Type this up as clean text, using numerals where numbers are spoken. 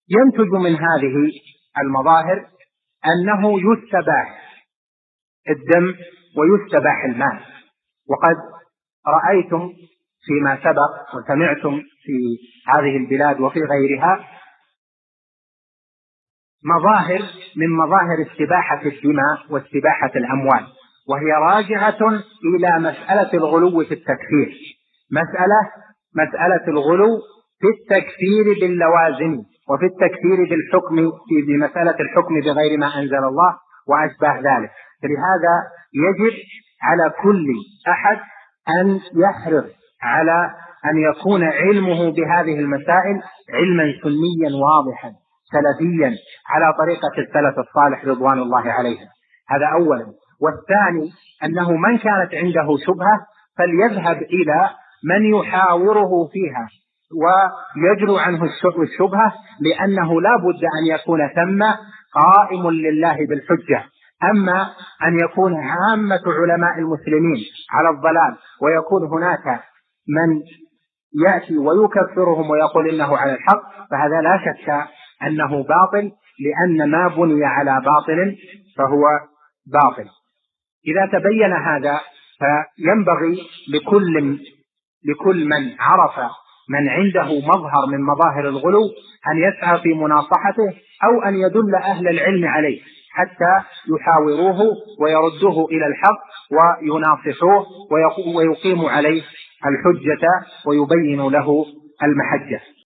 ينتج من هذه المظاهر أنه يستباح الدم ويستباح المال. وقد رأيتم فيما سبق وسمعتم في هذه البلاد وفي غيرها مظاهر من مظاهر استباحة الدماء واستباحة الأموال، وهي راجعة إلى مسألة الغلو في التكفير، مسألة الغلو في التكفير باللوازم وفي التكفير بالحكم في مسألة الحكم بغير ما أنزل الله وأشباه ذلك. فلهذا يجب على كل أحد أن يحرص على أن يكون علمه بهذه المسائل علما سنيا واضحا سلفيا على طريقة السلف الصالح رضوان الله عليهم. هذا أولا. والثاني أنه من كانت عنده شبهة فليذهب إلى من يحاوره فيها ويجلو عنه الشبهة، لأنه لا بد أن يكون ثم قائم لله بالحجة. أما أن يكون عامة علماء المسلمين على الضلال ويكون هناك من يأتي ويكفرهم ويقول إنه على الحق، فهذا لا شك أنه باطل، لأن ما بني على باطل فهو باطل. إذا تبين هذا فينبغي لكل من عرف من عنده مظهر من مظاهر الغلو أن يسعى في مناصحته أو أن يدل أهل العلم عليه حتى يحاوروه ويردوه إلى الحق ويناصحوه ويقيموا عليه الحجة ويبين له المحجة.